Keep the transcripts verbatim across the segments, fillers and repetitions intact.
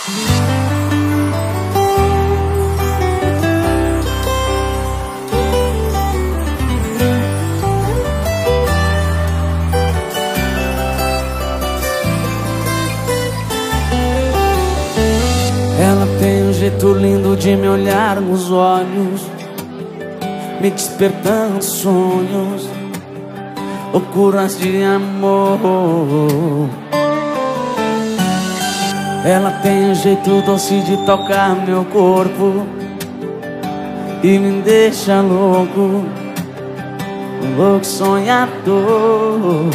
Ela tem um jeito lindo de me olhar nos olhos, me despertando sonhos, loucuras de amor. Ela tem um jeito doce de tocar meu corpo e me deixa louco, um louco sonhador.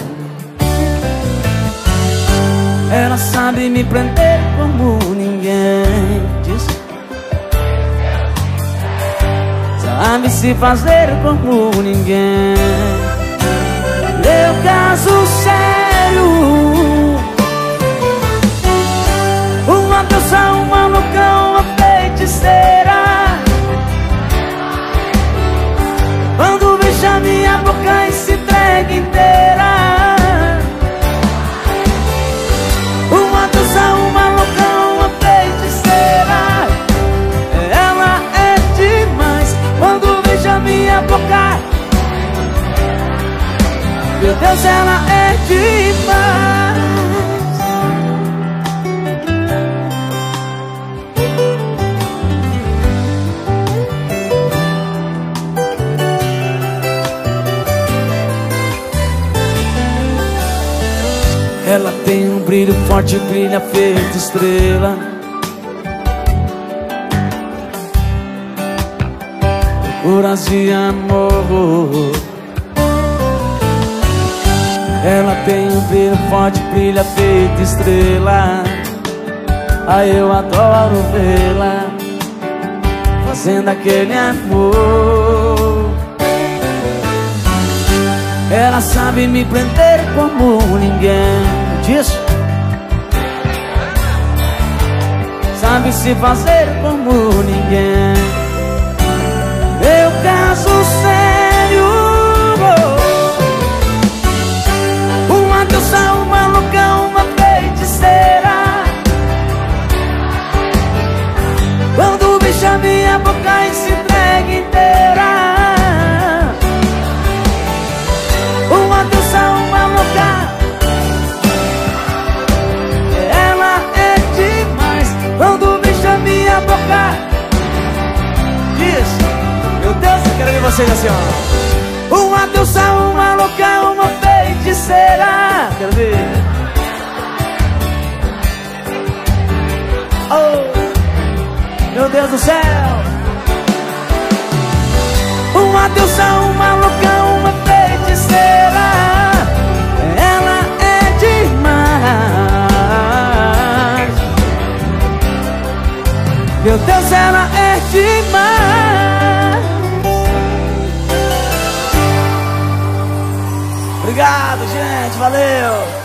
Ela sabe me prender como ninguém, diz. Sabe se fazer como ninguém. Meu caso sério, uma deusa, uma louca, uma feiticeira. Quando beija minha boca e se entrega inteira. Uma deusa, uma louca, uma feiticeira. Ela é demais quando beija minha boca. Meu Deus, ela é demais. Ela tem um brilho forte, brilha feito estrela. Loucuras de amor. Ela tem um brilho forte, brilha feito estrela. Ai, eu adoro vê-la fazendo aquele amor. Ela sabe me prender como ninguém, diz. Sabe se fazer como ninguém. Meu caso sério, uma deusa, uma louca, uma feiticeira. Quando beija minha boca e se entrega inteira. Uma deusa, uma louca. Ela é demais quando beija minha boca. Diz, meu Deus, eu quero ver vocês assim, ó. Uma deusa, uma louca, uma feiticeira. Quero ver. Oh, meu Deus do céu. Uma deusa, uma louca, uma feiticeira. Ela é demais. Meu Deus, ela é demais. Obrigado, gente, valeu.